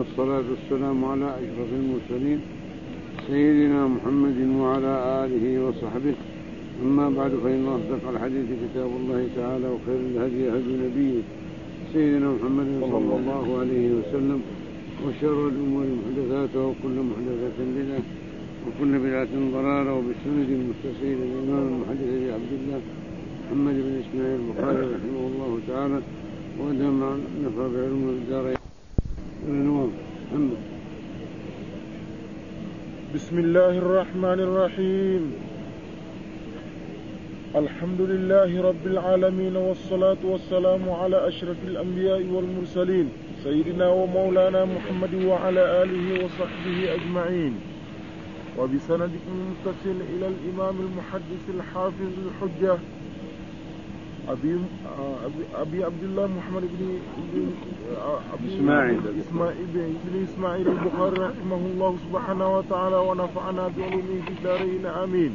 والصلاة والسلام على أشرف المرسلين سيدنا محمد وعلى آله وصحبه. أما بعد، فإن أصدق الحديث كتاب الله تعالى، وخير الهدي هدي نبيه سيدنا محمد صلى الله عليه وسلم، وشر الأمور محدثاتها، وكل محدثة بدعة، وكل بدعة ضلالة. وبالسند المتصل الإمام المحدث أبي عبد الله محمد بن إسماعيل البخاري رحمه الله تعالى، ودام نفع بعلوم الدارين. بسم الله الرحمن الرحيم. الحمد لله رب العالمين، والصلاة والسلام على أشرف الأنبياء والمرسلين سيدنا ومولانا محمد وعلى آله وصحبه أجمعين. وبسندكم المتصل إلى الإمام المحدث الحافظ الحجة أبي عبد الله محمد بن إسماعيل البخاري رحمه الله سبحانه وتعالى، ونفعنا بعلومه في الدارين آمين.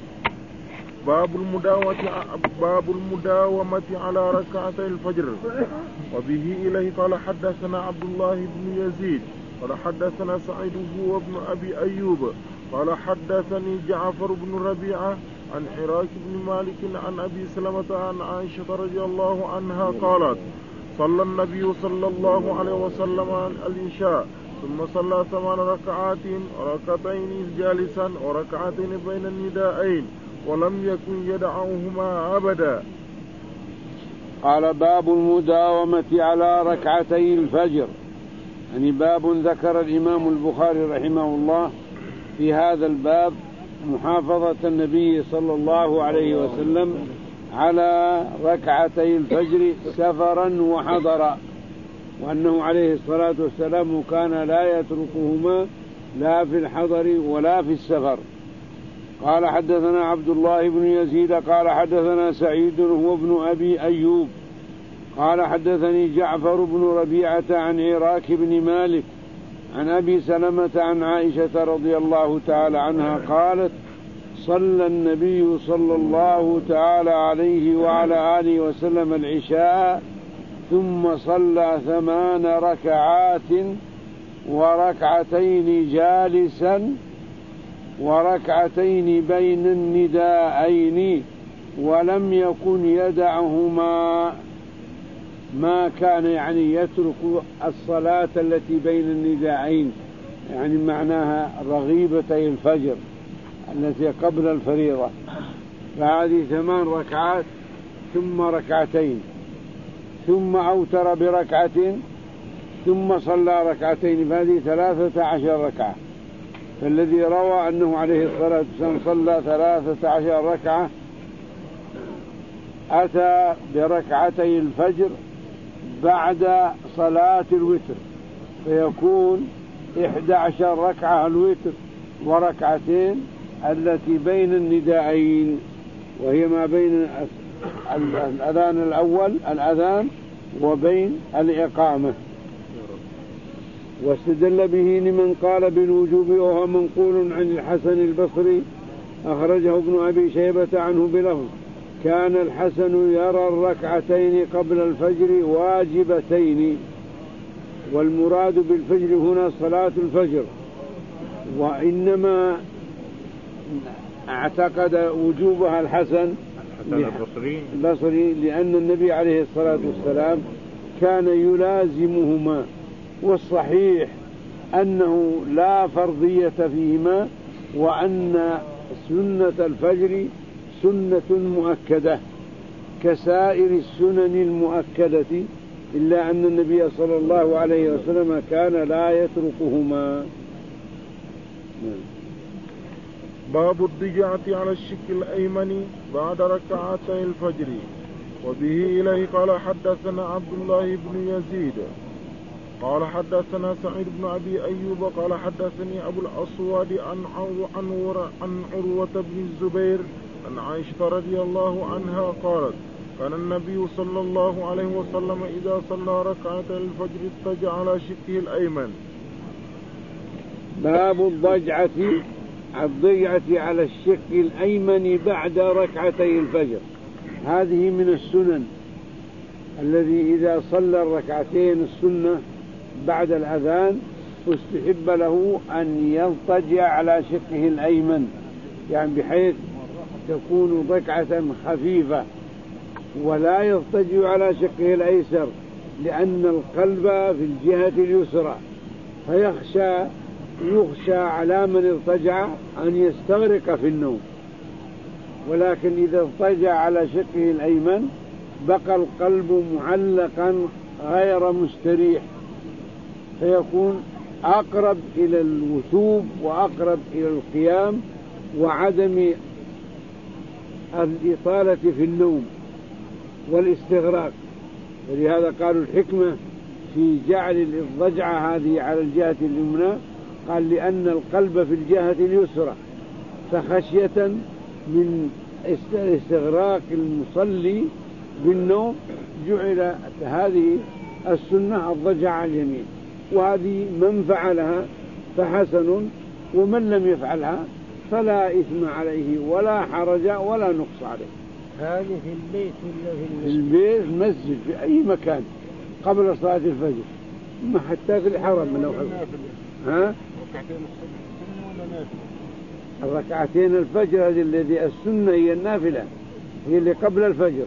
باب المداومة على ركعتي الفجر. وبه إليه قال حدثنا عبد الله بن يزيد قال حدثنا سعيد هو ابن أبي أيوب قال حدثني جعفر بن ربيعة عن عراك بن مالك عن أبي سلمة عن عائشة رضي الله عنها قالت: صلى النبي صلى الله عليه وسلم العشاء ثم صلى 8 ركعات، ركعتين جالسا وركعتين بين النداءين، ولم يكن يدعوهما أبدا. قال: باب المداومة على ركعتي الفجر. يعني باب ذكر الإمام البخاري رحمه الله في هذا الباب محافظة النبي صلى الله عليه وسلم على ركعتي الفجر سفرا وحضرا، وأنه عليه الصلاة والسلام كان لا يتركهما لا في الحضر ولا في السفر. قال: حدثنا عبد الله بن يزيد قال حدثنا سعيد هو ابن أبي أيوب قال حدثني جعفر بن ربيعة عن عراك بن مالك عن أبي سلمة عن عائشة رضي الله تعالى عنها قالت: صلى النبي صلى الله تعالى عليه وعلى آله وسلم العشاء ثم صلى 8 ركعات وركعتين جالسا وركعتين بين النداءين، ولم يكن يدعهما. ما كان يعني يترك الصلاة التي بين النداءين، يعني معناها رغيبتي الفجر التي قبل الفريضة، فهذه 8 ركعات ثم ركعتين، ثم أوتر بركعة، ثم صلى ركعتين، فهذه 13 ركعة. فالذي روى أنه عليه الصلاة والسلام صلى 13 ركعة أتى بركعتي الفجر بعد صلاة الوتر، فيكون 11 ركعة الوتر وركعتين التي بين النداءين، وهي ما بين الأذان الأول وبين الإقامة. واستدل به لمن قال بالوجوب، وهو منقول عن الحسن البصري أخرجه ابن أبي شيبة عنه بلفظ: كان الحسن يرى الركعتين قبل الفجر واجبتين. والمراد بالفجر هنا صلاة الفجر، وإنما اعتقد وجوبها الحسن البصري لأن النبي عليه الصلاة والسلام كان يلازمهما، والصحيح أنه لا فرضية فيهما، وأن سنة الفجر سنة مؤكدة كسائر السنن المؤكدة، إلا أن النبي صلى الله عليه وسلم كان لا يتركهما. باب الضجعة على الشق الأيمن بعد ركعتي الفجر. وبه إليه قال حدثنا عبد الله بن يزيد قال حدثنا سعيد بن أبي أيوب قال حدثني أبو الأسود عن عروة بن الزبير عن عائشة رضي الله عنها قالت: كان النبي صلى الله عليه وسلم إذا صلى ركعتي الفجر اضطجع على شقه الأيمن. باب الضجعة على الشق الأيمن بعد ركعتي الفجر. هذه من السنن الذي إذا صلى الركعتين السنة بعد الأذان استحب له أن يضطجع على شقه الأيمن، يعني بحيث تكون ضجعة خفيفة، ولا يضطجع على شقه الأيسر، لأن القلب في الجهة اليسرى، يخشى على من اضطجع أن يستغرق في النوم. ولكن إذا اضطجع على شقه الأيمن بقى القلب معلقا غير مستريح، فيكون أقرب إلى الوثوب وأقرب إلى القيام وعدم الإطالة في النوم والاستغراق. ولهذا قالوا الحكمة في جعل الضجعة هذه على الجهة اليمنى، قال لأن القلب في الجهة اليسرى، فخشية من استغراق المصلي بالنوم جعل هذه السنة الضجعة على اليمين، وهذه من فعلها فحسن، ومن لم يفعلها فلا إثم عليه ولا حرج ولا نقص عليه. هذه في البيت ولا في البيت، المسجد، في أي مكان قبل صلاة الفجر، ما حتى في الحرم لو ها الركعتين الفجر هذه الذي السنة هي النافلة، هي اللي قبل الفجر،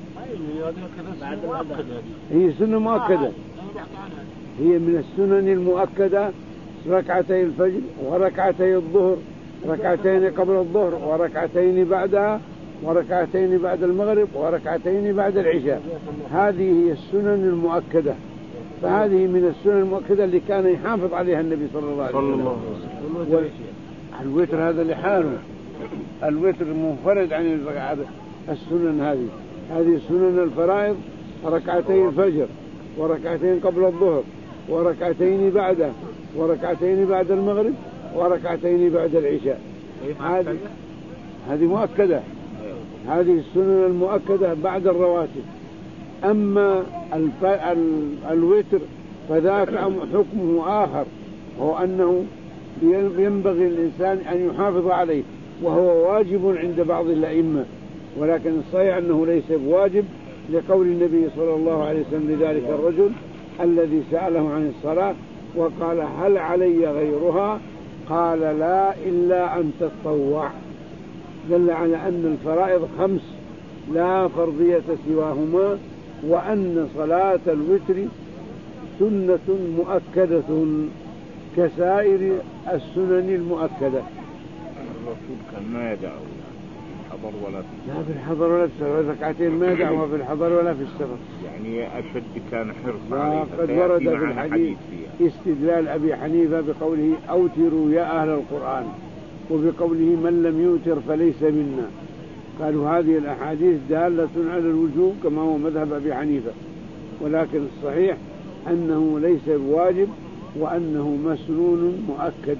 هي سنة مؤكدة، هي من السنن المؤكدة، ركعتي الفجر وركعتي الظهر، ركعتين قبل الظهر وركعتين بعدها وركعتين بعد المغرب وركعتين بعد العشاء، هذه هي السنن المؤكدة. فهذه من السنن المؤكدة اللي كان يحافظ عليها النبي صلى الله عليه وسلم. الوتر هذا لحاله، الوتر منفرد عن السنن هذه سنن الفرائض، ركعتين الفجر وركعتين قبل الظهر وركعتين بعده وركعتين بعد المغرب وركعتين بعد العشاء، هذه مؤكدة، هذه السنن المؤكدة بعد الرواتب. أما الوتر فذاك حكمه آخر، هو أنه ينبغي الإنسان أن يحافظ عليه، وهو واجب عند بعض الأئمة، ولكن الصحيح أنه ليس بواجب، لقول النبي صلى الله عليه وسلم لذلك الرجل الذي سأله عن الصلاة وقال هل علي غيرها؟ قال لا إلا أن تتطوع. دل على أن الفرائض 5 لا فرضية سواهما، وأن صلاة الوتر سنة مؤكدة كسائر السنن المؤكدة. الرسول كان ما يدعو حضر ولا في لا في الحضر ولا في السفر، ركعتين ما يدعوها في الحضر ولا في السفر، يعني أشد كان حرصا عليه. قد ورد في الحديث استدلال أبي حنيفة بقوله أوتروا يا أهل القرآن، وبقوله من لم يوتر فليس منا. قالوا هذه الأحاديث دالة على الوجوب كما هو مذهب أبي حنيفة، ولكن الصحيح أنه ليس بواجب وأنه مسنون مؤكد.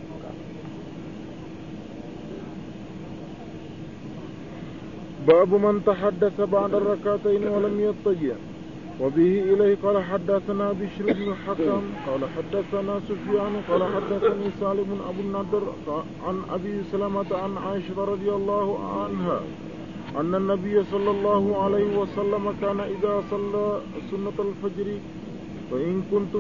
باب من تحدث بعد الركعتين ولم يضطجع. وبه إليه قال حدثنا بشر بن الحكم قال حدثنا سفيان قال حدثني سالم أبو النضر عن أبي سلمة عن عائشة رضي الله عنها أن النبي صلى الله عليه وسلم كان إذا صلى سنة الفجر فإن كنت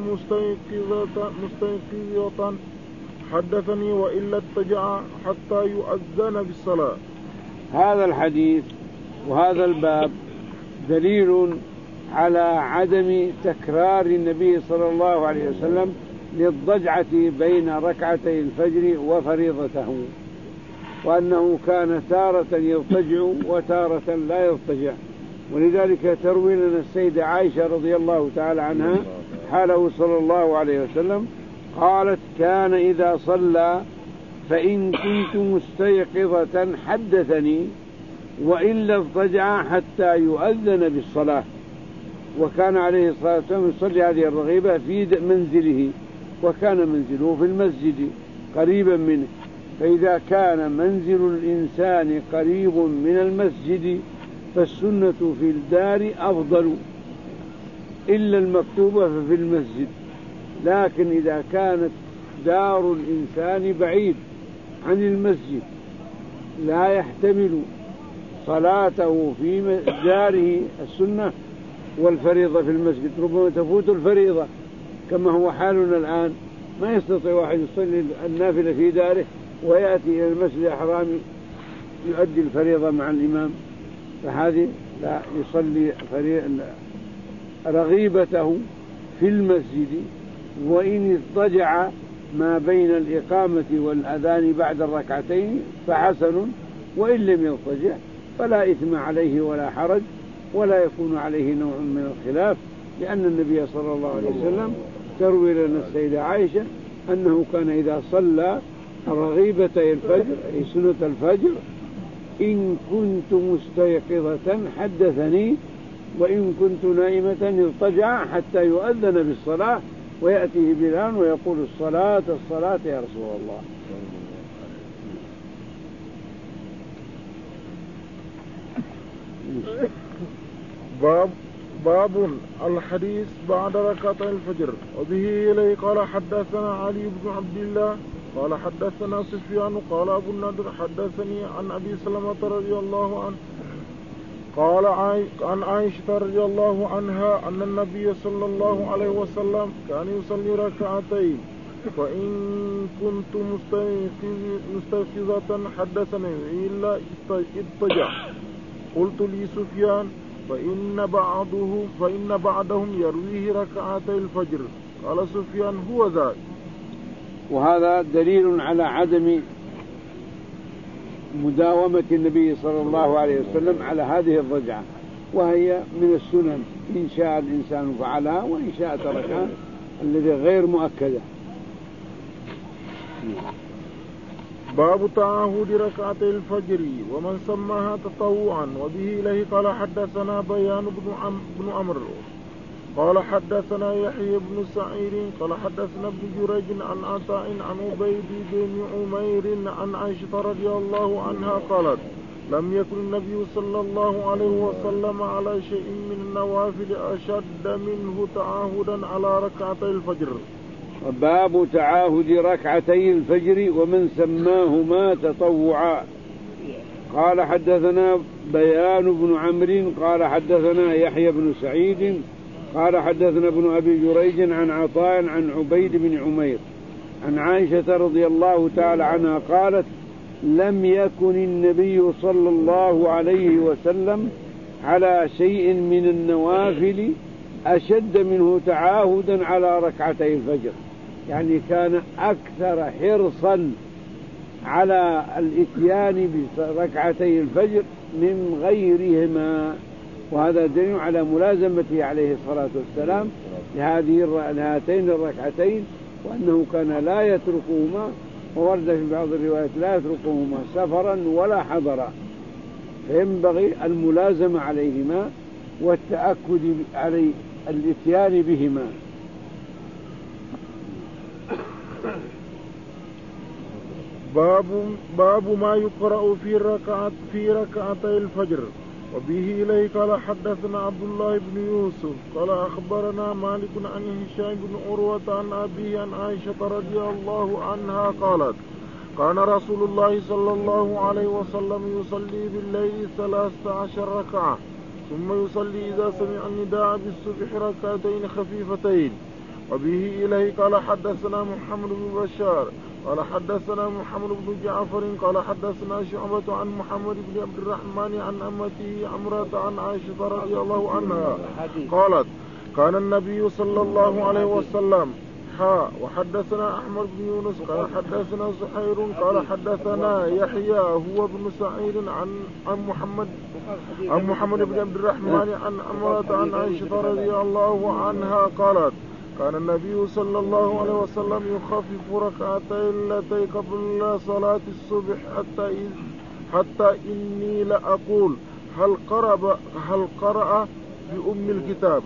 مستيقظة حدثني وإلا اضطجع حتى يؤذن بالصلاة. هذا الحديث وهذا الباب دليل على عدم تكرار النبي صلى الله عليه وسلم للضجعة بين ركعتي الفجر وفريضته، وأنه كان تارة يضطجع وتارة لا يضطجع. ولذلك تروي لنا السيدة عائشة رضي الله تعالى عنها حاله صلى الله عليه وسلم قالت كان إذا صلى فإن كنت مستيقظة حدثني وإلا اضطجع حتى يؤذن بالصلاة. وكان عليه الصلاة والسلام يصلي هذه الرغيبة في منزله، وكان منزله في المسجد قريبا منه، فإذا كان منزل الإنسان قريب من المسجد فالسنة في الدار أفضل، إلا المكتوبة ففي المسجد. لكن إذا كانت دار الإنسان بعيد عن المسجد لا يحتمل صلاته في داره السنة والفريضة في المسجد، ربما تفوت الفريضة كما هو حالنا الآن، ما يستطيع واحد يصلي النافلة في داره ويأتي إلى المسجد الحرام يؤدي الفريضة مع الإمام، فهذه لا يصلي رغيبته في المسجد، وإن اضطجع ما بين الإقامة والأذان بعد الركعتين فحسن، وإن لم يضطجع فلا إثم عليه ولا حرج، ولا يكون عليه نوع من الخلاف، لأن النبي صلى الله عليه وسلم تروي لنا السيدة عائشة أنه كان إذا صلى رغيبتي الفجر أي سنة الفجر إن كنت مستيقظة حدثني، وإن كنت نائمة اضطجع حتى يؤذن بالصلاة ويأتيه بلال ويقول الصلاة الصلاة يا رسول الله. باب الحديث بعد ركعتي الفجر. وبه إليه قال حدثنا علي بن عبد الله قال حدثنا سفيان قال أبو النضر حدثني عن أبي سلمة رضي الله عنه قال عن عائشة رضي الله عنها أن النبي صلى الله عليه وسلم كان يصلي ركعتين، فإن كنت مستيقظة حدثني إلا اضطجع. قلت لي سفيان فإن بعضهم يرويه ركعتي الفجر. قال سفيان هو ذاك. وهذا دليل على عدم مداومة النبي صلى الله عليه وسلم على هذه الرجعة، وهي من السنن إن شاء الإنسان فعلها وإن شاء تركها، الذي غير مؤكدة. باب تعاهد ركعتي الفجر ومن سماها تطوعا. وبه إليه قال حدثنا بيان بن عمرو قال حدثنا يحيى بن سعيد قال حدثنا ابن جريج عن عطاء عن عبيد بن عمير عن عائشة رضي الله عنها قالت لم يكن النبي صلى الله عليه وسلم على شيء من النوافل أشد منه تعاهدا على ركعتي الفجر. باب تعاهد ركعتي الفجر ومن سماهما تطوعا. قال حدثنا بيان بن عمرو قال حدثنا يحيى بن سعيد قال حدثنا ابن أبي جريج عن عطاء عن عبيد بن عمير عن عائشة رضي الله تعالى عنها قالت لم يكن النبي صلى الله عليه وسلم على شيء من النوافل أشد منه تعاهدا على ركعتي الفجر، يعني كان أكثر حرصا على الإتيان بركعتي الفجر من غيرهما، وهذا دليل على ملازمته عليه الصلاة والسلام لهاتين الركعتين، وأنه كان لا يتركهما، وورد في بعض الروايات لا يتركهما سفرا ولا حضرا، فينبغي الملازمة عليهما والتأكد على الإتيان بهما. باب ما يقرأ في ركعتي الفجر. وبه إليه قال حدثنا عبد الله بن يوسف قال أخبرنا مالك عن هشام بن عروة عن أبيه عن عائشة رضي الله عنها قالت كان رسول الله صلى الله عليه وسلم يصلي بالليل 13 ركعة ثم يصلي إذا سمع النداء بالصبح ركعتين خفيفتين. وبه إليه قال حدثنا محمد بن بشار قال حدثنا محمد بن جعفر قال حدثنا شعبة عن محمد بن عبد الرحمن عن أمته عمرة عن عائشة رضي الله عنها قالت كان النبي صلى الله عليه وسلم وحدثنا أحمد بن يونس قال حدثنا زحير قال حدثنا يحيى هو بن سعيد عن محمد بن عبد الرحمن عن عمرة عن عائشة رضي الله عنها قالت كان النبي صلى الله عليه وسلم يخفف ركعتين التي قبل صلاة الصبح حتى إني لأقول هل قرأ بأم الكتاب.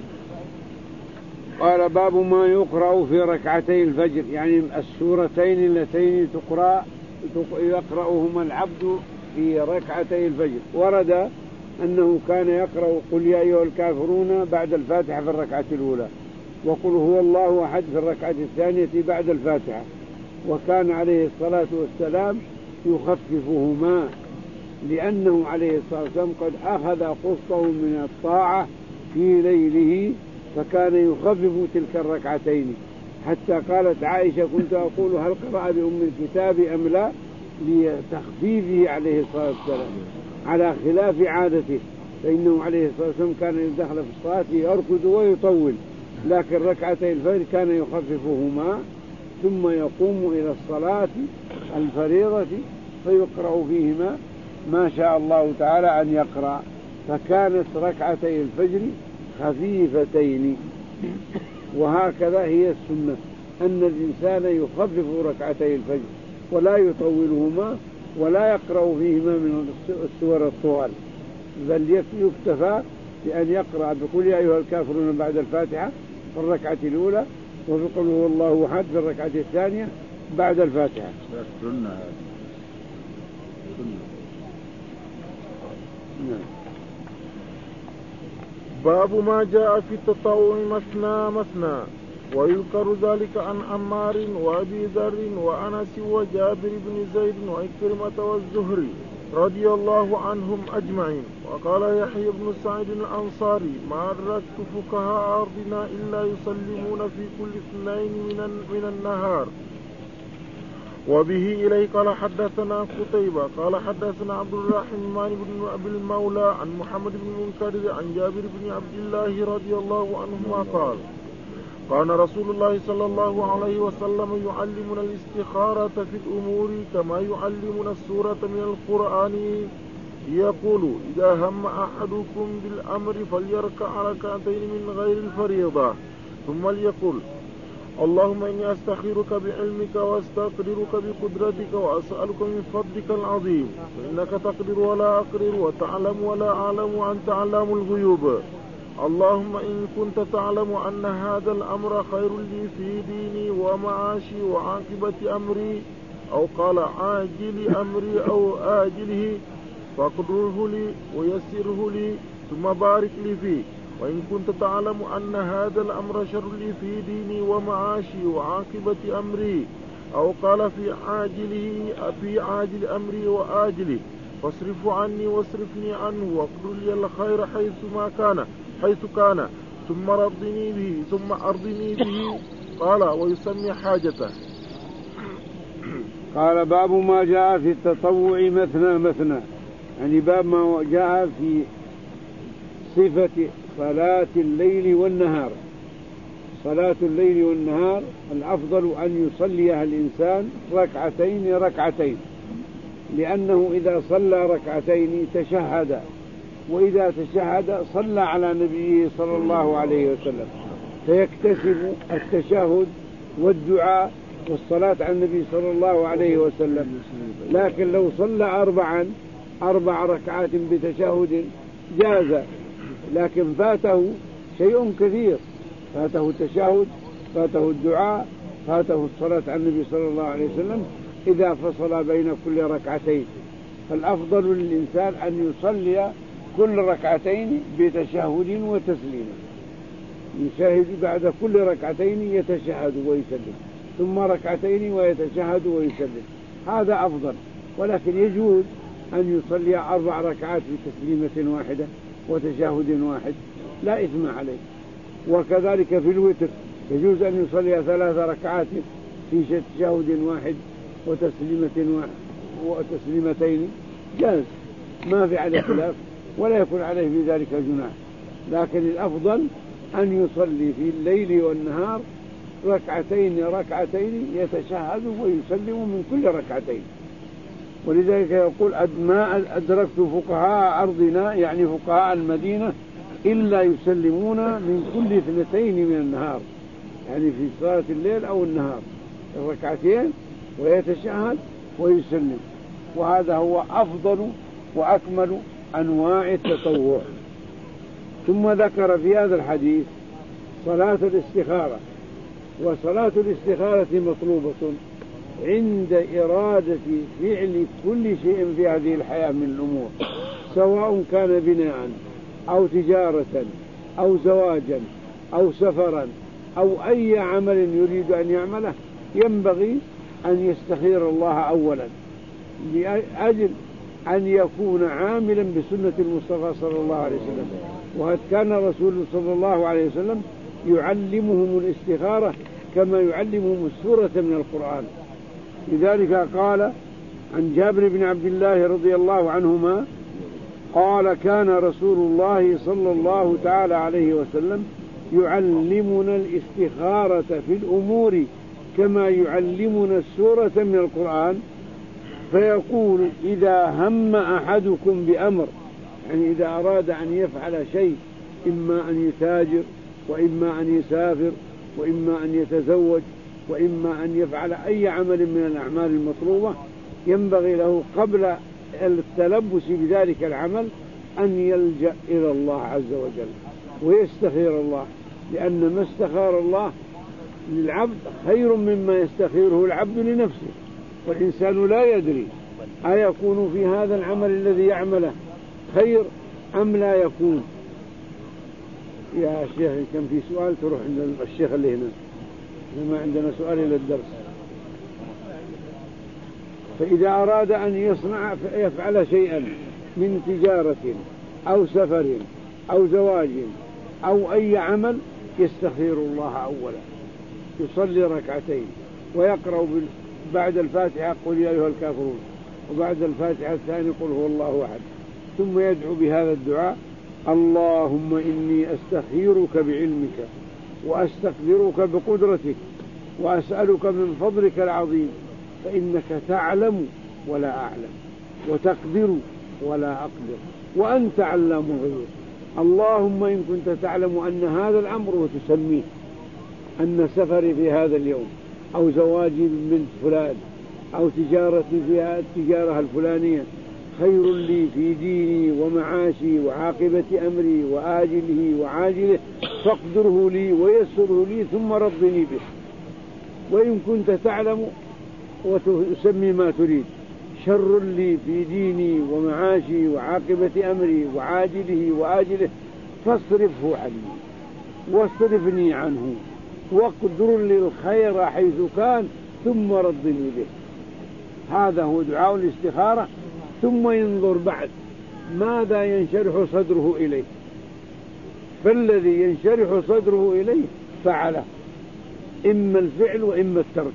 قال باب ما يقرأ في ركعتي الفجر، يعني السورتين اللتين يقرأهما العبد في ركعتي الفجر. ورد أنه كان يقرأ قل يا أيها الكافرون بعد الفاتحة في الركعة الأولى، وقل هو الله أحد في الركعة الثانية بعد الفاتحة، وكان عليه الصلاة والسلام يخففهما لأنه عليه الصلاة والسلام قد أخذ قسطه من الطاعة في ليله، فكان يخفف تلك الركعتين. حتى قالت عائشة كنت أقول هل قرأ بأم الكتاب أم لا، لتخفيفه عليه الصلاة والسلام على خلاف عادته، فإنه عليه الصلاة والسلام كان إذا دخل في الصلاة يركض ويطول، لكن ركعتي الفجر كان يخففهما ثم يقوم إلى الصلاة الفريضة فيقرأ فيهما ما شاء الله تعالى أن يقرأ. فكانت ركعتي الفجر خفيفتين، وهكذا هي السنة أن الإنسان يخفف ركعتي الفجر ولا يطولهما ولا يقرأ فيهما من السور الطوال، بل يكتفى بأن يقرأ بقول يا أيها الكافرون بعد الفاتحة في الركعة الأولى، وبقول هو الله أحد في الركعة الثانية بعد الفاتحة. سنة. باب ما جاء في التطوع مثنى مثنى، ويذكر ذلك عن عمار وأبي ذر وأنس وجابر بن زيد وعكرمة والزهري رضي الله عنهم أجمعين. وقال يحيى بن سعيد الأنصاري ما أدركت فقهاء أرضنا إلا يسلمون في كل اثنين من النهار. وبه إليه قال حدثنا قتيبة قال حدثنا عبد الرحمن بن أبي المولى عن محمد بن منكدر عن جابر بن عبد الله رضي الله عنهما قال كان رسول الله صلى الله عليه وسلم يعلمنا الاستخارة في الأمور كما يعلمنا السورة من القرآن، يقول إذا هم أحدكم بالأمر فليركع ركعتين من غير الفريضة ثم ليقول اللهم إني أستخيرك بعلمك واستقدرك بقدرتك وأسألك من فضلك العظيم فإنك تقدر ولا أقدر وتعلم ولا أعلم وأنت علام الغيوب. اللهم إن كنت تعلم أن هذا الأمر خير لي في ديني ومعاشي وعاقبة أمري، أو قال عاجل أمري أو آجله، فاقدره لي ويسره لي ثم بارك لي فيه. وإن كنت تعلم أن هذا الأمر شر لي في ديني ومعاشي وعاقبة أمري، أو قال في عاجل أمري وآجله، فاصرف عني واصرفني عنه واقدر لي الخير حيث كان ثم أرضني به. قال ويسمي حاجته. قال باب ما جاء في التطوع مثنى مثنى، يعني باب ما جاء في صفة صلاة الليل والنهار. صلاة الليل والنهار الأفضل أن يصليها الإنسان ركعتين، لأنه إذا صلى ركعتين تشهد، وإذا تشهد صلى على نبيه صلى الله عليه وسلم، فيكتسب التشهد والدعاء والصلاة على النبي صلى الله عليه وسلم. لكن لو صلى 4 ركعات بتشهد جاز، لكن فاته شيء كثير، فاته التشهد، فاته الدعاء، فاته الصلاة على النبي صلى الله عليه وسلم إذا فصل بين كل ركعتين. فالأفضل للإنسان أن يصلي كل ركعتين بتشهد وتسليم، يشاهد بعد كل ركعتين يتشهد ويسلم، ثم ركعتين ويتشهد ويسلم، هذا أفضل. ولكن يجوز أن يصلي 4 ركعات بتسليمة واحدة وتشهد واحد، لا إثم عليه. وكذلك في الوتر يجوز أن يصلي 3 ركعات في تشهد واحد وتسليمتين، جاز، ما في عليه خلاف ولا يكون عليه في ذلك جناح. لكن الأفضل أن يصلي في الليل والنهار ركعتين يتشهد ويسلم من كل ركعتين. ولذلك يقول ما أدركت فقهاء أرضنا، يعني فقهاء المدينة، إلا يسلمون من كل 2 من النهار، يعني في صلاة الليل أو النهار ركعتين ويتشهد ويسلم. وهذا هو أفضل وأكمل أنواع التطوع. ثم ذكر في هذا الحديث صلاة الاستخارة. وصلاة الاستخارة مطلوبة عند إرادة فعل كل شيء في هذه الحياة من الأمور، سواء كان بناء أو تجارة أو زواجا أو سفرا أو أي عمل يريد أن يعمله، ينبغي أن يستخير الله أولا لأجل أن يكون عاملا بسنة المصطفى صلى الله عليه وسلم. وقد كان رسول صلى الله عليه وسلم يعلمهم الاستخارة كما يعلمهم السورة من القرآن. لذلك قال عن جابر بن عبد الله رضي الله عنهما قال كان رسول الله صلى الله تعالى عليه وسلم يعلمنا الاستخارة في الأمور كما يعلمنا السورة من القرآن، فيقول إذا هم أحدكم بأمر، يعني إذا أراد أن يفعل شيء، إما أن يتاجر وإما أن يسافر وإما أن يتزوج وإما أن يفعل أي عمل من الأعمال المطلوبة، ينبغي له قبل التلبس بذلك العمل أن يلجأ إلى الله عز وجل ويستخير الله، لأن ما استخار الله للعبد خير مما يستخيره العبد لنفسه، والإنسان لا يدري أيكون في هذا العمل الذي يعمله خير أم لا يكون. يا شيخ كان في سؤال تروح عند الشيخ اللي هنا، ما عندنا سؤال إلى الدرس. فإذا أراد أن يفعل شيئا من تجارة أو سفر أو زواج أو أي عمل يستخير الله أولا، يصلي ركعتين ويقرأ بعد الفاتحة قل يا أيها الكافرون، وبعد الفاتحة الثانية قل هو الله أحد، ثم يدعو بهذا الدعاء: اللهم إني أستخيرك بعلمك وأستقدرك بقدرتك وأسألك من فضلك العظيم، فإنك تعلم ولا أعلم وتقدر ولا أقدر وأنت علام الغيوب. اللهم إن كنت تعلم أن هذا الأمر وتسميه، أن سفري في هذا اليوم أو زواجي من فلان أو تجارتي في التجارة الفلانية خير لي في ديني ومعاشي وعاقبة أمري وآجله وعاجله، فاقدره لي ويسره لي ثم رضني به. وإن كنت تعلم وتسمي ما تريد شر لي في ديني ومعاشي وعاقبة أمري وعاجله وآجله، فاصرفه عني واصرفني عنه واقدر لي الخير حيث كان ثم رضني به. هذا هو دعاء الاستخارة. ثم ينظر بعد ماذا ينشرح صدره إليه، فالذي ينشرح صدره إليه فعله، إما الفعل وإما الترك.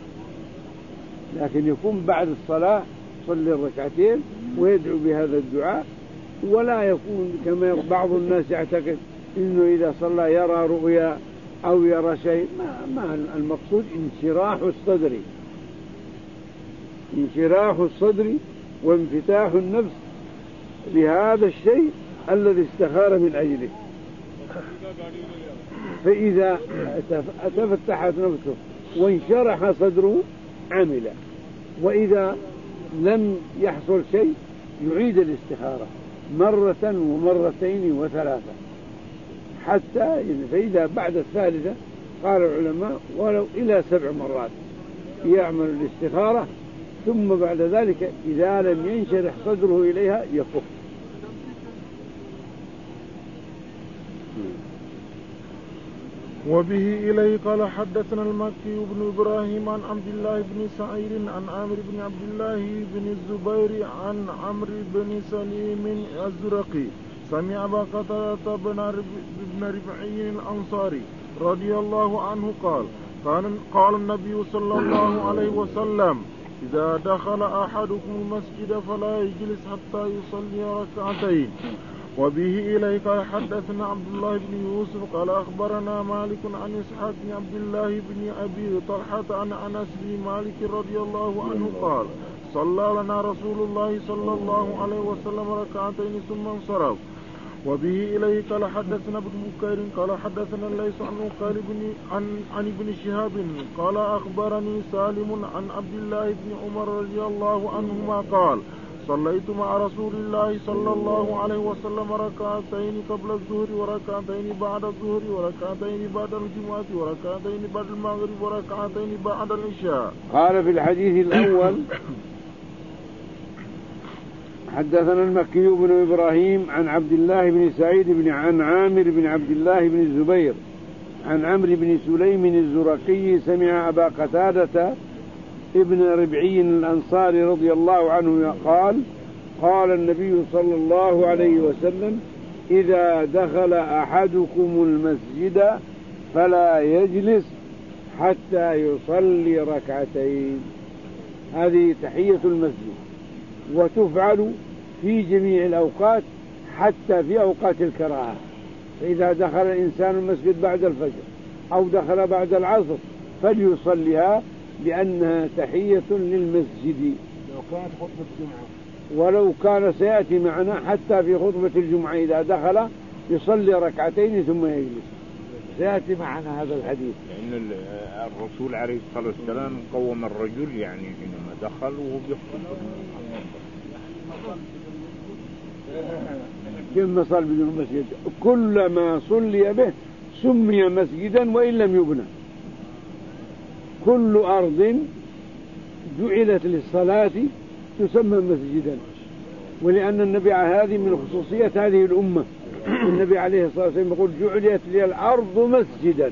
لكن يكون بعد الصلاة صلي الركعتين ويدعو بهذا الدعاء، ولا يكون كما بعض الناس يعتقد إنه إذا صلى يرى رؤيا أو يرى شيء. ما المقصود انشراح الصدر، انشراح الصدر وانفتاح النفس لهذا الشيء الذي استخار من أجله. فإذا تفتحت نفسه وانشرح صدره عمل، وإذا لم يحصل شيء يعيد الاستخارة مرة ومرتين وثلاثة حتى، فإذا بعد الثالثة قال العلماء ولو إلى 7 مرات يعمل الاستخارة، ثم بعد ذلك إذا لم ينشرح صدره إليها يكف. وبه إليه قال حدثنا المكي بن إبراهيم عن عبد الله بن سعيد عن عامر بن عبد الله بن الزبير عن عمرو بن سليم الزرقي سمع أبا قتادة بن ربعي الأنصاري رضي الله عنه قال النبي صلى الله عليه وسلم: إذا دخل أحدكم المسجد فلا يجلس حتى يصلي ركعتين. وبه إليه قال حدثنا عبد الله بن يوسف قال أخبرنا مالك عن إسحاق بن عبد الله بن أبي طلحة عن أنس بن مالك رضي الله عنه قال: صلى لنا رسول الله صلى الله عليه وسلم ركعتين ثم انصرف. وبه إليه قال حدثنا ابن بكير قال حدثنا الليث عن ابن شهاب قال أخبرني سالم عن عبد الله بن عمر رضي الله عنهما قال: صليت مع رسول الله صلى الله عليه وسلم ركعتين قبل الظهر وركعتين بعد الظهر وركعتين بعد الجمعة وركعتين بعد المغرب وركعتين بعد العشاء. قال في الحديث الأول: حدثنا المكي بن إبراهيم عن عبد الله بن سعيد عن عامر بن عبد الله بن الزبير عن عمرو بن سليم الزرقي سمع أبا قتادة ابن ربعي الأنصاري رضي الله عنه قال: قال النبي صلى الله عليه وسلم: إذا دخل أحدكم المسجد فلا يجلس حتى يصلي ركعتين. هذه تحية المسجد، وتفعل في جميع الأوقات حتى في أوقات الكراهة. فإذا دخل الإنسان المسجد بعد الفجر أو دخل بعد العصر فليصليها، لأنها تحية للمسجد. لو كانت خطبة جمعة، ولو كان سيأتي معنا حتى في خطبة الجمعة إذا دخل يصلي ركعتين ثم يجلس، سيأتي معنا هذا الحديث. لأن الرسول عليه الصلاة والسلام قوم الرجل يعني حينما دخل وهو بيخطب. كلمة صلى بدون مسجد، كلما صلي به سمي مسجدا وإن لم يبنى. كل أرض جعلت للصلاة تسمى مسجدا، ولأن النبي هذه من خصوصية هذه الأمة. النبي عليه الصلاة والسلام يقول جعلت لي الأرض مسجدا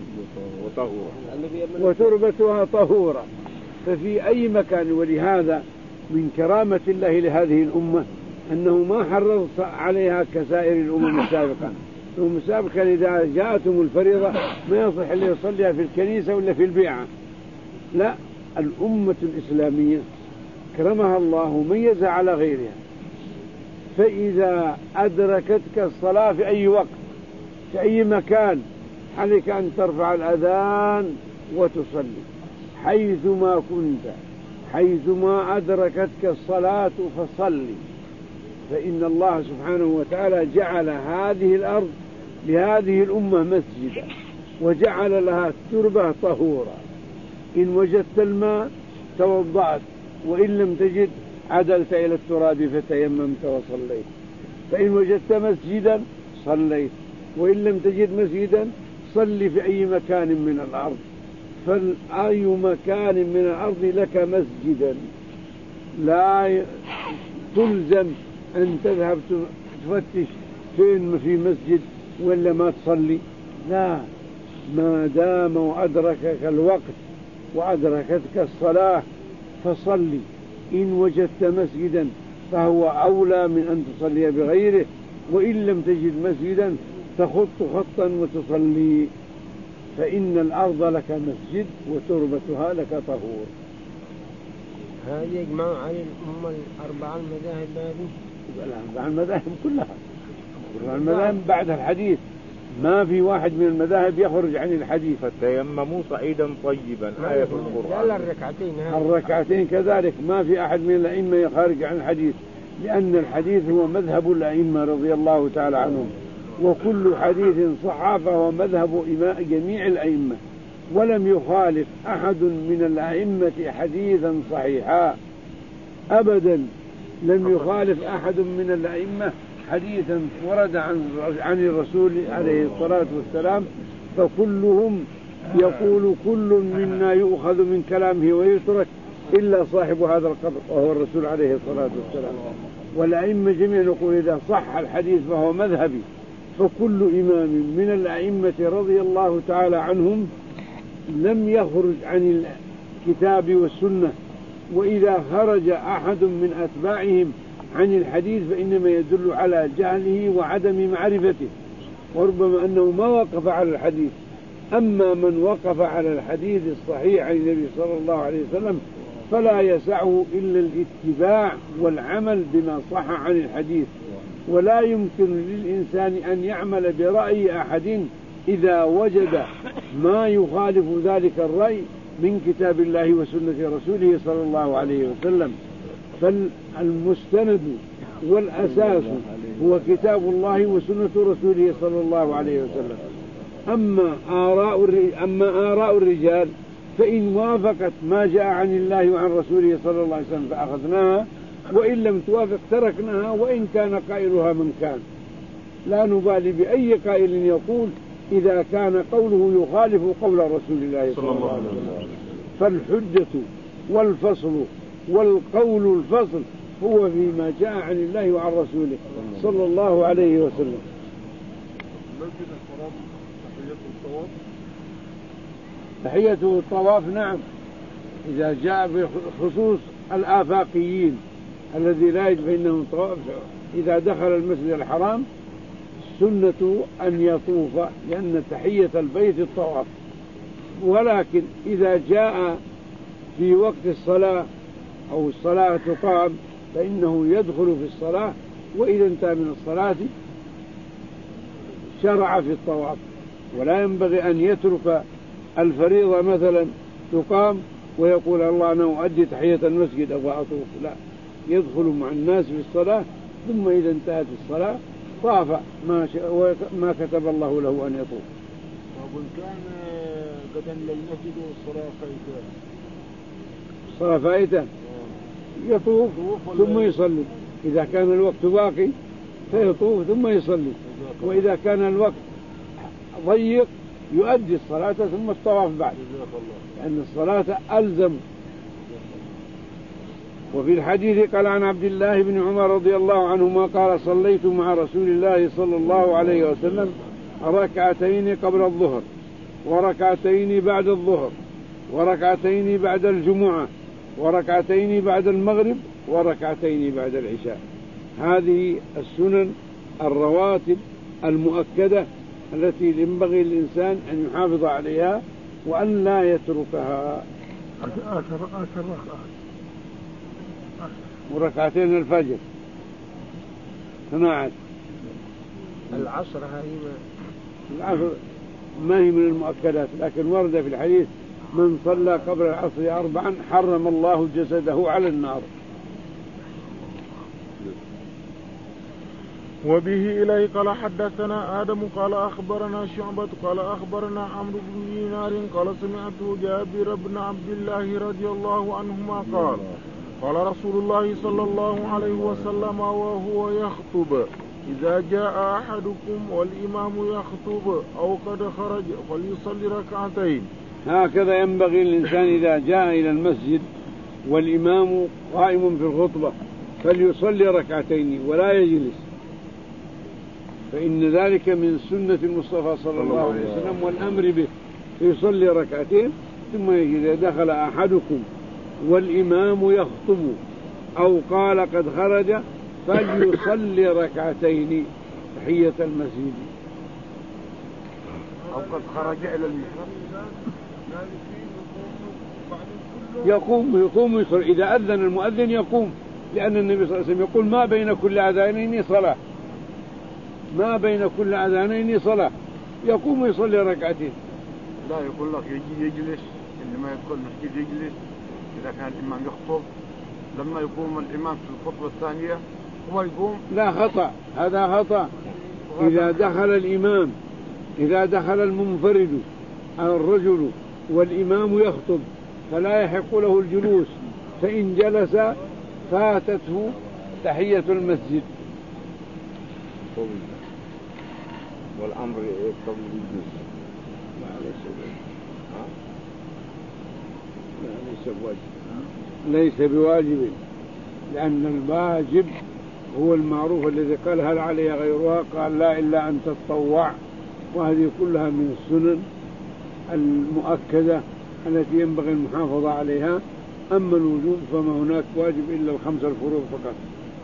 وتربتها طهورا. ففي أي مكان، ولهذا من كرامة الله لهذه الأمة أنه ما حرص عليها كسائر الأمم السابقة. الأمم السابقة إذا جاءتهم الفريضة ما يصح اللي يصليها في الكنيسة ولا في البيعة، لا، الأمة الإسلامية كرمها الله وميزها على غيرها. فإذا أدركتك الصلاة في أي وقت في أي مكان عليك أن ترفع الأذان وتصلي حيثما كنت، حيثما أدركتك الصلاة فصلي. فإن الله سبحانه وتعالى جعل هذه الأرض لهذه الأمة مسجدا، وجعل لها التربة طهورا. إن وجدت الماء توضأت، وإن لم تجد عدلت إلى التراب فتيممت وصليت. فإن وجدت مسجدا صليت، وإن لم تجد مسجدا صل في أي مكان من الأرض. فأي مكان من الأرض لك مسجدا، لا تلزم أن تذهب تفتش فين في مسجد ولا ما تصلي، لا، ما دام وأدركك الوقت وأدركتك الصلاة فصلي. إن وجدت مسجدا فهو أولى من أن تصلي بغيره، وإن لم تجد مسجدا تخط خطا وتصلي. فإن الأرض لك مسجد وتربتها لك طهور. هذا يجمع عن الأمة الأربعة المذاهب هذه؟ الأربعة المذاهب كلها، المذاهب بعد الحديث ما في واحد من المذاهب يخرج عن الحديث. فتيمموا صعيدا طيبا، آية في القرآن. الركعتين كذلك ما في أحد من الأئمة يخرج عن الحديث، لأن الحديث هو مذهب الأئمة رضي الله تعالى عنهم، وكل حديث صح فهو مذهب جميع الأئمة، ولم يخالف أحد من الأئمة حديثا صحيحا أبدا. لم يخالف أحد من الأئمة حديثا ورد عن الرسول عليه الصلاة والسلام، فكلهم يقول كل منا يؤخذ من كلامه ويترك إلا صاحب هذا القبر وهو الرسول عليه الصلاة والسلام. والأئمة جميعا يقول إذا صح الحديث فهو مذهبي. فكل إمام من الأئمة رضي الله تعالى عنهم لم يخرج عن الكتاب والسنة، وإذا خرج أحد من أتباعهم عن الحديث فإنما يدل على جهله وعدم معرفته، وربما أنه ما وقف على الحديث. أما من وقف على الحديث الصحيح عن النبي صلى الله عليه وسلم فلا يسعه إلا الاتباع والعمل بما صح عن الحديث، ولا يمكن للإنسان أن يعمل برأي أحد إذا وجد ما يخالف ذلك الرأي من كتاب الله وسنة رسوله صلى الله عليه وسلم. فالمستند والأساس هو كتاب الله وسنة رسوله صلى الله عليه وسلم. أما آراء الرجال فإن وافقت ما جاء عن الله وعن رسوله صلى الله عليه وسلم فأخذناها، وإن لم توافق تركناها، وإن كان قائلها من كان. لا نبالي بأي قائل يقول إذا كان قوله يخالف قول رسول الله صلى الله عليه وسلم. فالحجة والفصل والقول الفصل هو فيما جاء عن الله وعن رسوله صلى الله عليه وسلم. تحية الطواف نعم، إذا جاء بخصوص الآفاقيين الذي لا يجب فإنهم طواف. إذا دخل المسجد الحرام سنة أن يطوف، لأن تحية البيت الطواف. ولكن إذا جاء في وقت الصلاة أو الصلاة تقام فإنه يدخل في الصلاة، وإذا انتهى من الصلاة شرع في الطواف. ولا ينبغي أن يترك الفريضة مثلا تقام ويقول الله أنا أؤدي تحية المسجد أو أطوف، لا، يدخل مع الناس في الصلاة، ثم إذا انتهت الصلاة طاف ما كتب الله له أن يطوف. وإن كان قد للمسجد والصلاة فائتة، الصلاة فائتة يطوف ثم يصلي، إذا كان الوقت باقي فيطوف ثم يصلي، وإذا كان الوقت ضيق يؤدي الصلاة ثم الطواف بعد، لأن الصلاة ألزم. وفي الحديث قال عن عبد الله بن عمر رضي الله عنهما قال صليت مع رسول الله صلى الله عليه وسلم ركعتين قبل الظهر وركعتين بعد الظهر وركعتين بعد الجمعة وركعتين بعد المغرب وركعتين بعد العشاء. هذه السنن الرواتب المؤكدة التي ينبغي الإنسان أن يحافظ عليها وأن لا يتركها. 10 ركعات وركعتين الفجر 12. العصر هذه العصر ما هي من المؤكدات، لكن ورد في الحديث من صلى قبل العصر 4 حرم الله جسده على النار. وبه إليه قال حدثنا آدم قال أخبرنا شعبة قال أخبرنا عمرو بن دينار قال سمعت جابر بن عبد الله رضي الله عنهما قال قال رسول الله صلى الله عليه وسلم وهو يخطب إذا جاء أحدكم والإمام يخطب أو قد خرج فليصلي ركعتين. هكذا ينبغي الإنسان إذا جاء إلى المسجد والإمام قائم في الخطبة فليصلي ركعتين ولا يجلس، فإن ذلك من سنة المصطفى صلى الله عليه وسلم والأمر به، فيصلي ركعتين ثم إذا دخل أحدكم والإمام يخطب أو قال قد خرج فليصلي ركعتين تحية المسجد أو قد خرج إلى المحراب يقوم يصلي. إذا أذن المؤذن يقوم، لأن النبي صلى الله عليه وسلم يقول ما بين كل أذانين صلاة، ما بين كل أذانين صلاة، يقوم يصلي ركعتين. لا يقول لك يجلس، عندما يدخل المسجد يجلس إذا كان الإمام يخطب، لما يقوم الإمام في الخطبة الثانية هو يقوم. لا، خطأ، هذا خطأ. إذا دخل الإمام، إذا دخل المنفرد الرجل والإمام يخطب فلا يحق له الجلوس، فإن جلس فاتته تحية المسجد. والأمر يقتضي الجلوس. ليس بواجب، لأن الواجب هو المعروف الذي قال هل علي غيرها؟ قال لا إلا أن تتطوع، وهذه كلها من السنن المؤكدة التي ينبغي المحافظة عليها. أما الوجوب فما هناك واجب إلا ال5 الفروض فقط.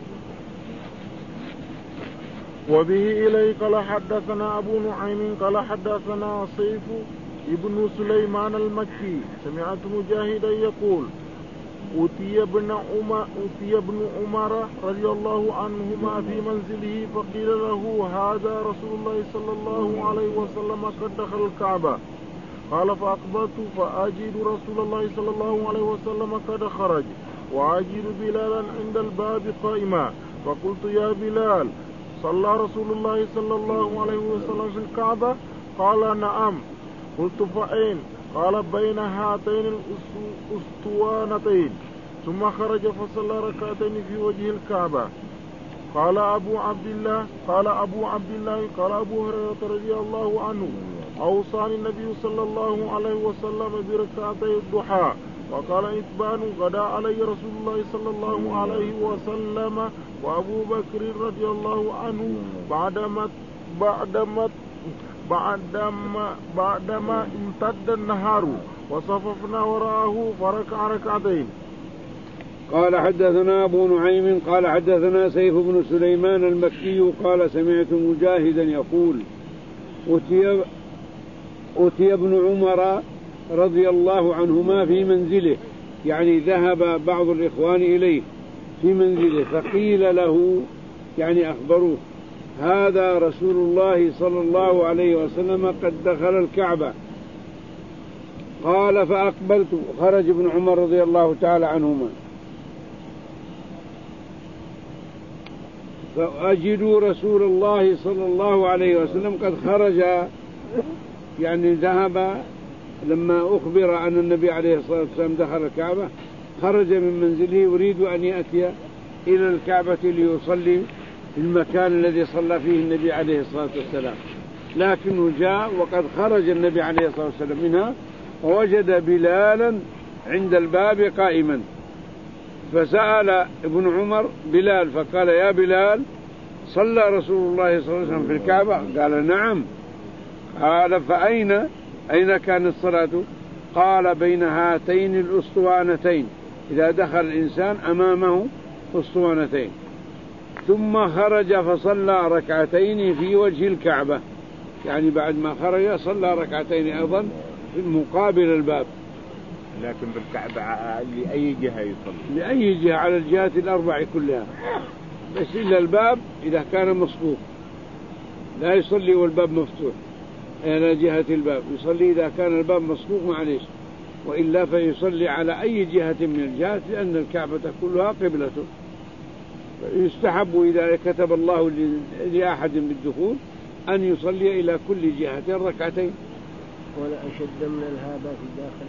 وبه إليه قال حدثنا أبو نعيم قال حدثنا سيف ابن سليمان المكي سمعت مجاهدا يقول أتي ابن عمر رضي الله عنهما في منزله فقيل له هذا رسول الله صلى الله عليه وسلم قد دخل الكعبة. قال فأقبلت فأجد رسول الله صلى الله عليه وسلم قد خرج وأجد بلالا عند الباب قائما، فقلت يا بلال صلى رسول الله صلى الله عليه وسلم في الكعبة؟ قال نعم. قلت فأين؟ قال بين هاتين الأسطوانتين. ثم خرج فصلى ركعتين في وجه الكعبة. قال أبو عبد الله قال أبو هريرة رضي الله عنه أوصاني النبي صلى الله عليه وسلم بركعتي الضحى. وقال إتبان غدا علي رسول الله صلى الله عليه وسلم وأبو بكر رضي الله عنه بعدما امتد النهار وصففنا وراءه فركع ركعتين. قال حدثنا أبو نعيم قال حدثنا سيف بن سليمان المكي قال سمعت مجاهدا يقول أتي ابن عمر رضي الله عنهما في منزله، يعني ذهب بعض الإخوان إليه في منزله فقيل له، يعني أخبروه هذا رسول الله صلى الله عليه وسلم قد دخل الكعبة. قال فأقبلت، خرج ابن عمر رضي الله تعالى عنهما فأجد رسول الله صلى الله عليه وسلم قد خرج، يعني ذهب لما أخبر أن النبي عليه الصلاة والسلام دخل الكعبة خرج من منزله يريد أن يأتي إلى الكعبة ليصلي في المكان الذي صلى فيه النبي عليه الصلاة والسلام، لكنه جاء وقد خرج النبي عليه الصلاة والسلام منها ووجد بلالا عند الباب قائما، فسأل ابن عمر بلال فقال يا بلال صلى رسول الله صلى الله عليه وسلم في الكعبة؟ قال نعم. قال أين كانت الصلاة؟ قال بين هاتين الأسطوانتين، إذا دخل الإنسان أمامه أسطوانتين، ثم خرج فصلى ركعتين في وجه الكعبة، يعني بعد ما خرج صلى ركعتين أيضا في مقابل الباب. لكن بالكعبة لأي جهة يصلي؟ لأي جهة، على الجهات الأربع كلها، بس إلا الباب إذا كان مصفوف لا يصلي والباب مفتوح، على جهة الباب يصلي إذا كان الباب مصفوف معليش، وإلا فيصلي على أي جهة من الجهات لأن الكعبة كلها قبلته. يستحب إذا كتب الله لأحد بالدخول أن يصلي إلى كل جهة ركعتين. ولا أشد من الهابة في داخل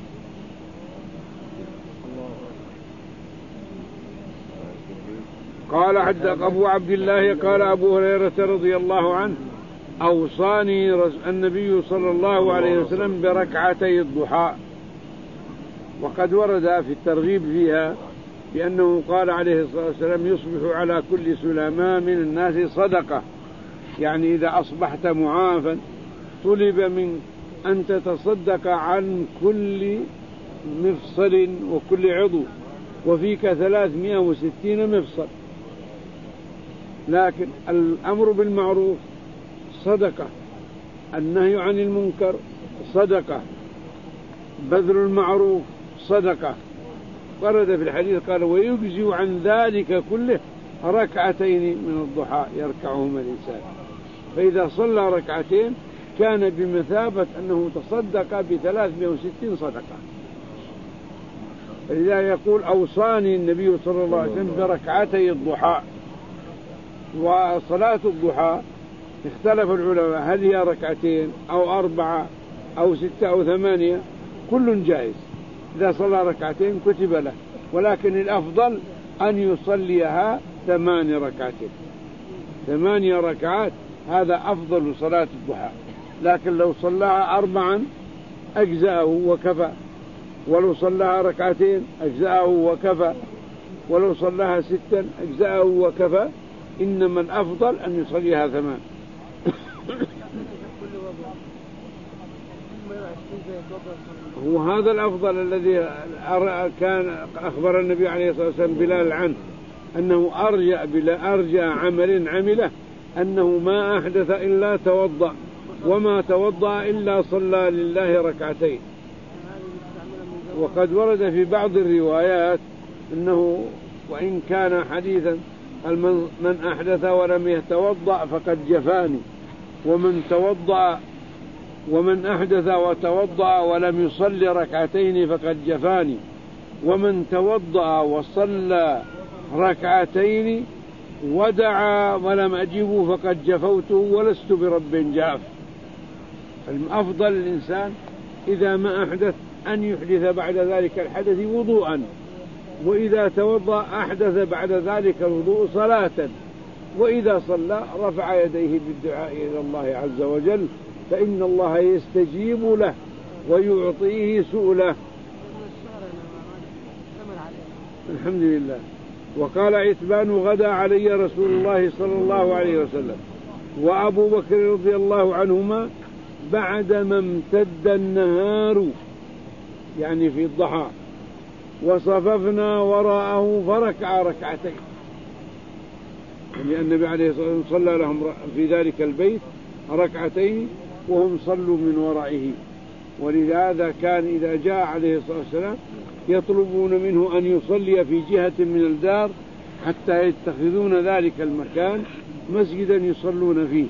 قال حد أبو عبد الله قال أبو هريرة رضي الله عنه أوصاني النبي صلى الله عليه وسلم بركعتي الضحى، وقد ورد في الترغيب فيها بأنه قال عليه الصلاة والسلام يصبح على كل سلامة من الناس صدقة، يعني إذا أصبحت معافا طلب من أن تتصدق عن كل مفصل وكل عضو، وفيك 360 مفصل، لكن الأمر بالمعروف صدقة، النهي عن المنكر صدقة، بذل المعروف صدقة. ورد في الحديث قال ويجزي عن ذلك كله ركعتين من الضحى يركعهما الإنسان، فإذا صلى ركعتين كان بمثابة أنه تصدق ب360 صدقة. فلذا يقول أوصاني النبي صلى الله عليه وسلم بركعتي الضحى. وصلاة الضحى اختلف العلماء هل هي ركعتين أو 4 أو 6 أو 8، كل جائز، إذا صلى ركعتين كتب له، ولكن الأفضل أن يصليها 8 ركعتين، 8 ركعات هذا أفضل صلاة الضحى. لكن لو صلاها 4 أجزأه وكفى، ولو صلاها ركعتين أجزأه وكفى، ولو صلاها 6 أجزأه وكفى، إنما الأفضل أن يصليها 8. هو هذا الأفضل الذي كان أخبر النبي عليه الصلاة والسلام بلال عنه أنه أرجى عمل عمله أنه ما أحدث إلا توضأ، وما توضأ إلا صلى لله ركعتين. وقد ورد في بعض الروايات أنه وإن كان حديثا من أحدث ولم يتوضأ فقد جفاني، ومن أحدث وتوضأ ولم يصلي ركعتين فقد جفاني، ومن توضأ وصلى ركعتين ودعا ولم أجبه فقد جفوته ولست برب جاف. الأفضل الإنسان إذا ما أحدث أن يحدث بعد ذلك الحدث وضوءا، وإذا توضأ أحدث بعد ذلك الوضوء صلاة، وإذا صلى رفع يديه بالدعاء إلى الله عز وجل، فإن الله يستجيب له ويعطيه سؤله. الحمد لله. وقال عتبان غدا علي رسول الله صلى الله عليه وسلم وأبو بكر رضي الله عنهما بعدما امتد النهار، يعني في الضحى، وصففنا وراءه فركع ركعتين، يعني النبي عليه الصلاة والسلام صلى لهم في ذلك البيت ركعتين وهم صلوا من ورائه. ولهذا كان إذا جاء عليه الصلاة والسلام يطلبون منه أن يصلي في جهة من الدار حتى يتخذون ذلك المكان مسجدا يصلون فيه.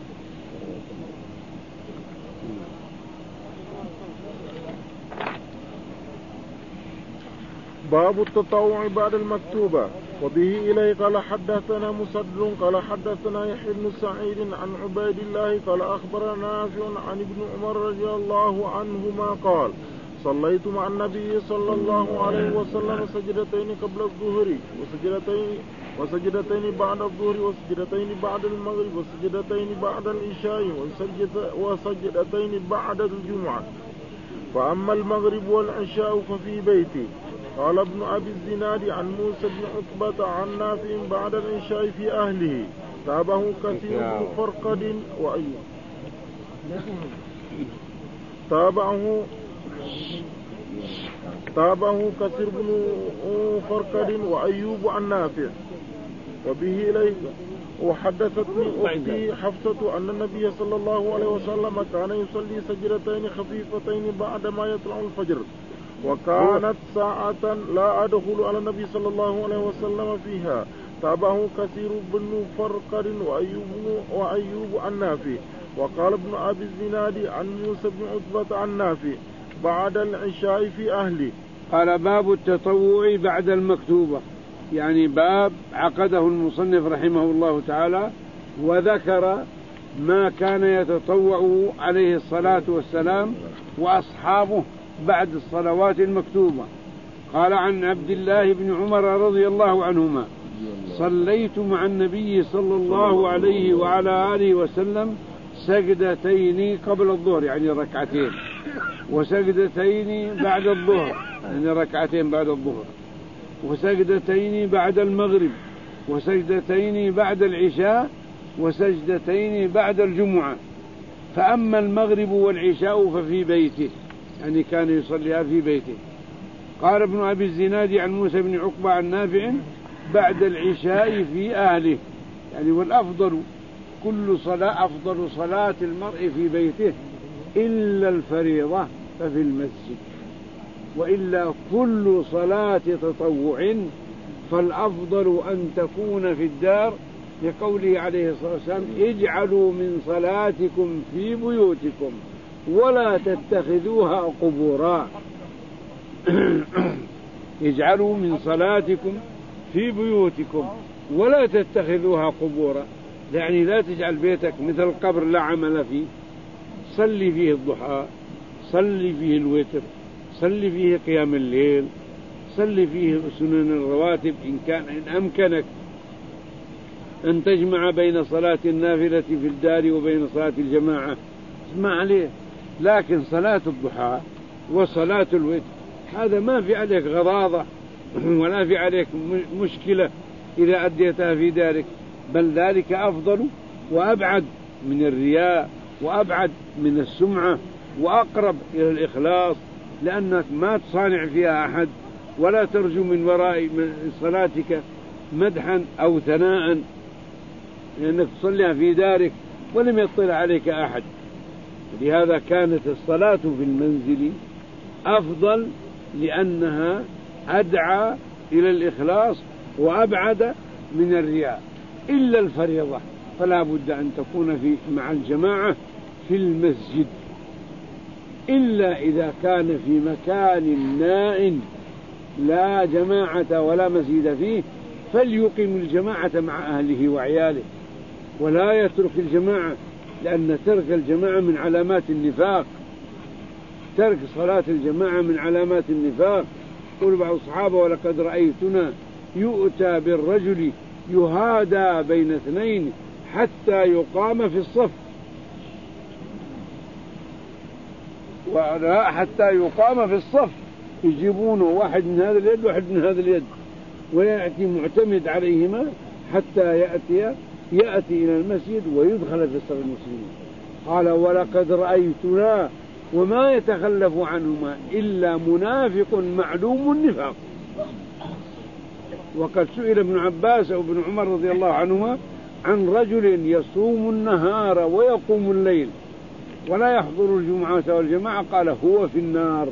باب التطوع بعد المكتوبة. وبه إليه قال حدثنا مسدد قال حدثنا يحيى بن سعيد عن عبيد الله قال أخبرنا نافع عن ابن عمر رضي الله عنهما قال صليت مع النبي صلى الله عليه وسلم سجدتين قبل الظهر وسجدتين بعد الظهر وسجدتين بعد المغرب وسجدتين بعد العشاء وسجدتين بعد الجمعة، فأما المغرب والعشاء ففي بيتي. قال ابن أبي الزناد عن موسى بن عقبة عن نافع بعد العشاء في أهله، تابعه كثير بن فرقد وأيوب تابعه كثير بن فرقد وأيوب عن نافع. وبه إليه وحدثتني أختي حفصة أن النبي صلى الله عليه وسلم كان يصلي سجدتين خفيفتين بعدما يطلع الفجر، وكانت ساعة لا أدخل على النبي صلى الله عليه وسلم فيها. تابعه كثير بن فرقد وأيوب عن نافع. وقال ابن أبي الزناد عن موسى بن عقبة عن نافع بعد العشاء في أهله. قال باب التطوع بعد المكتوبة، يعني باب عقده المصنف رحمه الله تعالى وذكر ما كان يتطوع عليه الصلاة والسلام وأصحابه بعد الصلوات المكتوبة. قال عن عبد الله بن عمر رضي الله عنهما صليت مع النبي صلى الله عليه وعلى آله وسلم سجدتين قبل الظهر يعني ركعتين، وسجدتين بعد الظهر يعني ركعتين بعد الظهر، وسجدتين بعد المغرب، وسجدتين بعد العشاء، وسجدتين بعد الجمعة. فأما المغرب والعشاء ففي بيته، يعني كان يصليها في بيته. قال ابن أبي الزناد عن موسى بن عقبة عن نافع بعد العشاء في أهله، يعني والأفضل كل صلاة، أفضل صلاة المرء في بيته إلا الفريضة ففي المسجد، وإلا كل صلاة تطوع فالأفضل أن تكون في الدار، لقوله عليه الصلاة والسلام اجعلوا من صلاتكم في بيوتكم ولا تتخذوها قبورا. اجعلوا من صلاتكم في بيوتكم ولا تتخذوها قبورا، يعني لا تجعل بيتك مثل القبر لا عمل فيه. صلي فيه الضحى، صلي فيه الوتر، صلي فيه قيام الليل، صلي فيه سنن الرواتب إن أمكنك أن تجمع بين صلاة النافلة في الدار وبين صلاة الجماعة اسمع عليه. لكن صلاة الضحى وصلاة الوتر هذا ما في عليك غضاضة ولا في عليك مشكلة إذا أديتها في دارك، بل ذلك أفضل وأبعد من الرياء وأبعد من السمعة وأقرب إلى الإخلاص، لأنك ما تصانع فيها أحد ولا ترجو من وراء صلاتك مدحا أو ثناء، لأنك تصليها في دارك ولم يطلع عليك أحد. لهذا كانت الصلاة في المنزل أفضل، لأنها أدعى إلى الإخلاص وأبعد من الرياء. إلا الفريضة فلا بد أن تكون مع الجماعة في المسجد، إلا إذا كان في مكان ناء لا جماعة ولا مسجد فيه فليقم الجماعة مع أهله وعياله ولا يترك الجماعة، لأن ترك الجماعة من علامات النفاق. ترك صلاة الجماعة من علامات النفاق. قل بعض الصحابة ولقد رأيتنا يؤتى بالرجل يهادى بين اثنين حتى يقام في الصف، حتى يقام في الصف، يجيبونه واحد من هذا اليد واحد من هذا اليد ويأتي معتمد عليهما حتى يأتي إلى المسجد ويدخل في صف المسلمين. قال ولقد رأيتنا وما يتخلف عنهما إلا منافق معلوم النفاق. وقد سئل ابن عباس أو ابن عمر رضي الله عنهما عن رجل يصوم النهار ويقوم الليل ولا يحضر الجمعة والجماعة قال هو في النار.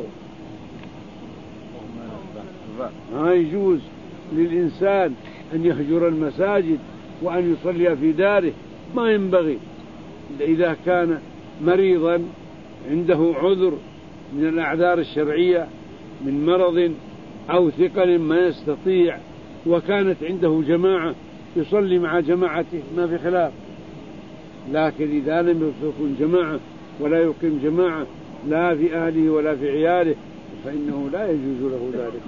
ما يجوز للإنسان أن يهجر المساجد وأن يصلي في داره، ما ينبغي. إذا كان مريضا عنده عذر من الأعذار الشرعية من مرض أو ثقل ما يستطيع وكانت عنده جماعة يصلي مع جماعته ما في خلاف. لكن إذا لم يكن جماعة ولا يقيم جماعة لا في أهله ولا في عياله فإنه لا يجوز له ذلك.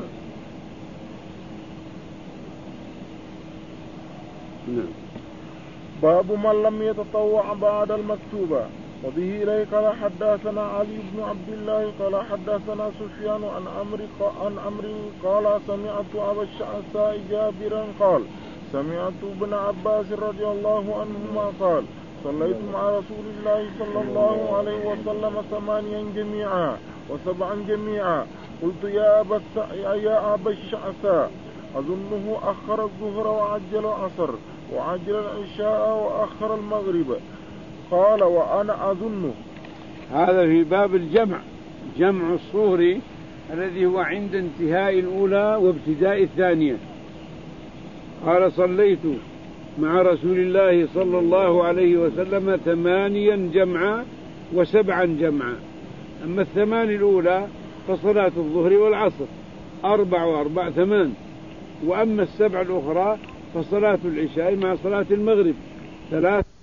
نعم. باب من لم يتطوع بعد المكتوبة. وبه إليه قال حدثنا علي بن عبد الله قال حدثنا سفيان عن عمرو قال سمعت أبا الشعثاء جابرا قال سمعت ابن عباس رضي الله عنهما قال صليت مع رسول الله صلى الله عليه وسلم 8 جميعا و7 جميعا. قلت يا أبا الشعثاء أظنه أخر الظهر وعجل العصر وعجل العشاء وأخر المغرب. قال وأنا أظنه. هذا في باب الجمع، جمع الصور الذي هو عند انتهاء الأولى وابتداء الثانية. قال صليت مع رسول الله صلى الله عليه وسلم 8 جمعا و7 جمعا. أما 8 الأولى فصلاة الظهر والعصر 4 و4 8. وأما 7 الأخرى فصلاة العشاء مع صلاة المغرب 3.